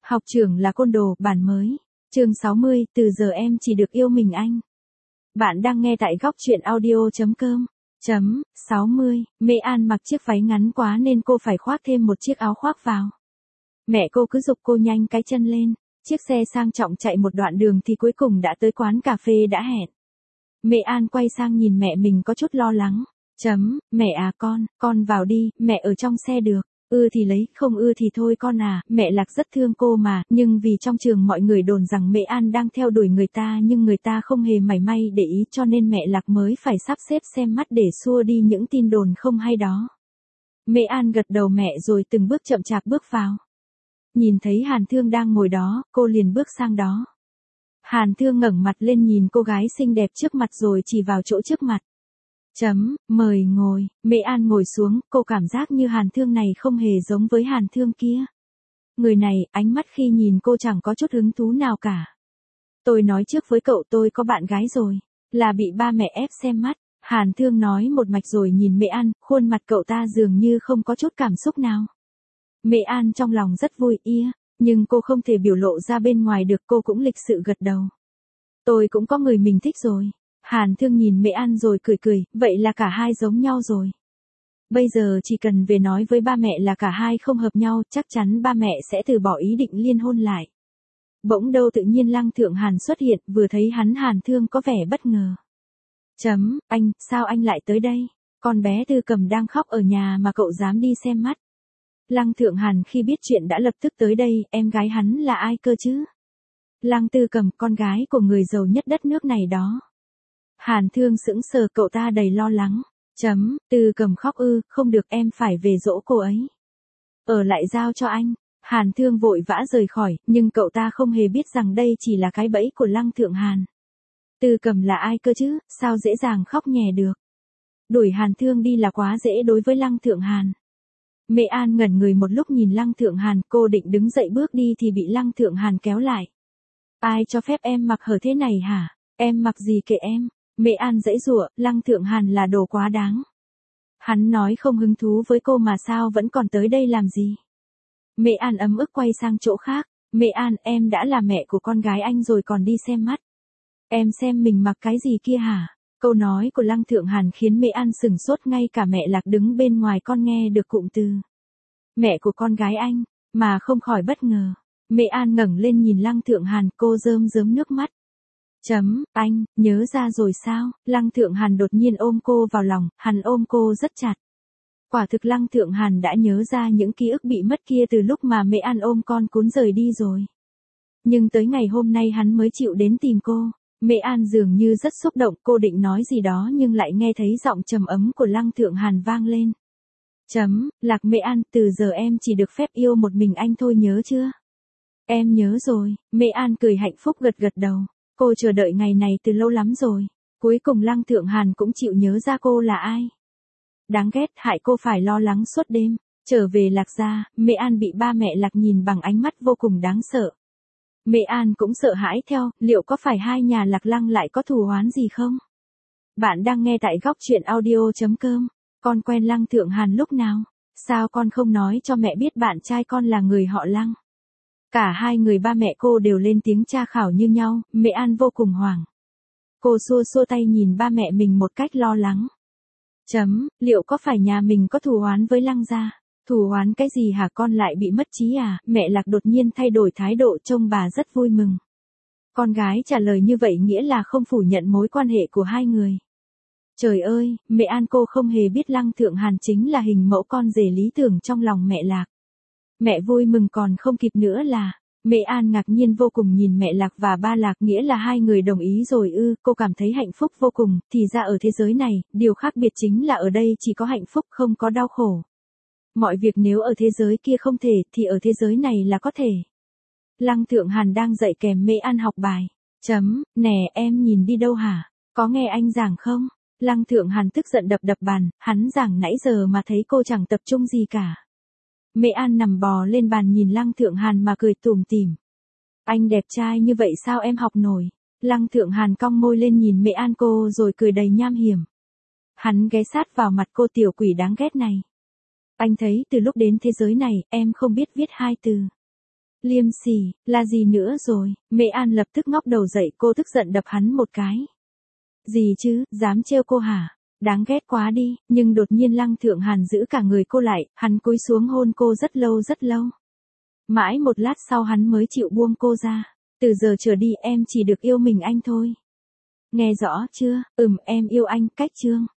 Học trưởng là côn đồ, bản mới. Chương 60, từ giờ em chỉ được yêu mình anh. Bạn đang nghe tại góc truyện audio.com. 60, Mễ An mặc chiếc váy ngắn quá nên cô phải khoác thêm một chiếc áo khoác vào. Mẹ cô cứ giục cô nhanh cái chân lên. Chiếc xe sang trọng chạy một đoạn đường thì cuối cùng đã tới quán cà phê đã hẹn. Mễ An quay sang nhìn mẹ mình có chút lo lắng. Mẹ à con vào đi, mẹ ở trong xe được. Ưa thì lấy, không ưa thì thôi con à, mẹ Lạc rất thương cô mà, nhưng vì trong trường mọi người đồn rằng Mễ An đang theo đuổi người ta nhưng người ta không hề mảy may để ý cho nên mẹ Lạc mới phải sắp xếp xem mắt để xua đi những tin đồn không hay đó. Mễ An gật đầu mẹ rồi từng bước chậm chạp bước vào. Nhìn thấy Hàn Thương đang ngồi đó, cô liền bước sang đó. Hàn Thương ngẩng mặt lên nhìn cô gái xinh đẹp trước mặt rồi chỉ vào chỗ trước mặt. Mời ngồi, Mễ An ngồi xuống, cô cảm giác như Hàn Thương này không hề giống với Hàn Thương kia. Người này, ánh mắt khi nhìn cô chẳng có chút hứng thú nào cả. Tôi nói trước với cậu tôi có bạn gái rồi, là bị ba mẹ ép xem mắt. Hàn Thương nói một mạch rồi nhìn Mễ An, khuôn mặt cậu ta dường như không có chút cảm xúc nào. Mễ An trong lòng rất vui nhưng cô không thể biểu lộ ra bên ngoài được, cô cũng lịch sự gật đầu. Tôi cũng có người mình thích rồi. Hàn Thương nhìn Mễ An rồi cười, vậy là cả hai giống nhau rồi. Bây giờ chỉ cần về nói với ba mẹ là cả hai không hợp nhau, chắc chắn ba mẹ sẽ từ bỏ ý định liên hôn lại. Bỗng đâu tự nhiên Lăng Thượng Hàn xuất hiện, vừa thấy hắn Hàn Thương có vẻ bất ngờ. Anh, sao anh lại tới đây? Con bé Tư Cầm đang khóc ở nhà mà cậu dám đi xem mắt. Lăng Thượng Hàn khi biết chuyện đã lập tức tới đây, em gái hắn là ai cơ chứ? Lăng Tư Cầm, con gái của người giàu nhất đất nước này đó. Hàn Thương sững sờ, cậu ta đầy lo lắng. Tư Cầm khóc ư, không được, em phải về dỗ cô ấy. Ở lại giao cho anh. Hàn Thương vội vã rời khỏi, nhưng cậu ta không hề biết rằng đây chỉ là cái bẫy của Lăng Thượng Hàn. Tư Cầm là ai cơ chứ, sao dễ dàng khóc nhè được. Đuổi Hàn Thương đi là quá dễ đối với Lăng Thượng Hàn. Mễ An ngẩn người một lúc nhìn Lăng Thượng Hàn, cô định đứng dậy bước đi thì bị Lăng Thượng Hàn kéo lại. Ai cho phép em mặc hở thế này hả? Em mặc gì kệ em. Mễ An giãy giụa, Lăng Thượng Hàn là đồ quá đáng. Hắn nói không hứng thú với cô mà sao vẫn còn tới đây làm gì? Mễ An ấm ức quay sang chỗ khác. Mễ An, em đã là mẹ của con gái anh rồi còn đi xem mắt. Em xem mình mặc cái gì kia hả? Câu nói của Lăng Thượng Hàn khiến Mễ An sửng sốt, ngay cả mẹ Lạc đứng bên ngoài con nghe được cụm từ. Mẹ của con gái anh, mà không khỏi bất ngờ. Mễ An ngẩng lên nhìn Lăng Thượng Hàn, cô rơm rớm nước mắt. Anh, nhớ ra rồi sao? Lăng Thượng Hàn đột nhiên ôm cô vào lòng, hắn ôm cô rất chặt. Quả thực Lăng Thượng Hàn đã nhớ ra những ký ức bị mất kia từ lúc mà Mễ An ôm con cún rời đi rồi. Nhưng tới ngày hôm nay hắn mới chịu đến tìm cô. Mễ An dường như rất xúc động, cô định nói gì đó nhưng lại nghe thấy giọng trầm ấm của Lăng Thượng Hàn vang lên. Lạc Mễ An, từ giờ em chỉ được phép yêu một mình anh thôi, nhớ chưa? Em nhớ rồi, Mễ An cười hạnh phúc gật đầu. Cô chờ đợi ngày này từ lâu lắm rồi. Cuối cùng Lăng Thượng Hàn cũng chịu nhớ ra cô là ai. Đáng ghét, hại cô phải lo lắng suốt đêm. Trở về Lạc gia, Mễ An bị ba mẹ Lạc nhìn bằng ánh mắt vô cùng đáng sợ. Mễ An cũng sợ hãi theo, liệu có phải hai nhà Lạc Lăng lại có thù oán gì không? Bạn đang nghe tại góc truyện audio.com. Con quen Lăng Thượng Hàn lúc nào? Sao con không nói cho mẹ biết bạn trai con là người họ Lăng? Cả hai người ba mẹ cô đều lên tiếng tra khảo như nhau, Mễ An vô cùng hoảng. Cô xua tay nhìn ba mẹ mình một cách lo lắng. Liệu có phải nhà mình có thù oán với Lăng gia? Thù oán cái gì hả, con lại bị mất trí à? Mẹ Lạc đột nhiên thay đổi thái độ, trông bà rất vui mừng. Con gái trả lời như vậy nghĩa là không phủ nhận mối quan hệ của hai người. Trời ơi, Mễ An, cô không hề biết Lăng Thượng Hàn chính là hình mẫu con rể lý tưởng trong lòng mẹ Lạc. Mẹ vui mừng còn không kịp nữa là. Mễ An ngạc nhiên vô cùng nhìn mẹ Lạc và ba Lạc, nghĩa là hai người đồng ý rồi ư? Cô cảm thấy hạnh phúc vô cùng, thì ra ở thế giới này, điều khác biệt chính là ở đây chỉ có hạnh phúc không có đau khổ. Mọi việc nếu ở thế giới kia không thể, thì ở thế giới này là có thể. Lăng Thượng Hàn đang dạy kèm Mễ An học bài. Nè em nhìn đi đâu hả? Có nghe anh giảng không? Lăng Thượng Hàn tức giận đập bàn, hắn giảng nãy giờ mà thấy cô chẳng tập trung gì cả. Mễ An nằm bò lên bàn nhìn Lăng Thượng Hàn mà cười tủm tỉm. Anh đẹp trai như vậy sao em học nổi? Lăng Thượng Hàn cong môi lên nhìn Mễ An cô rồi cười đầy nham hiểm. Hắn ghé sát vào mặt cô, tiểu quỷ đáng ghét này. Anh thấy từ lúc đến thế giới này, em không biết viết hai từ. Liêm sỉ, là gì nữa rồi? Mẹ An lập tức ngóc đầu dậy, cô tức giận đập hắn một cái. Gì chứ, dám trêu cô hả? Đáng ghét quá đi, nhưng đột nhiên Lăng Thượng Hàn giữ cả người cô lại, hắn cúi xuống hôn cô rất lâu rất lâu. Mãi một lát sau hắn mới chịu buông cô ra. Từ giờ trở đi em chỉ được yêu mình anh thôi. Nghe rõ chưa? Em yêu anh, cách chương.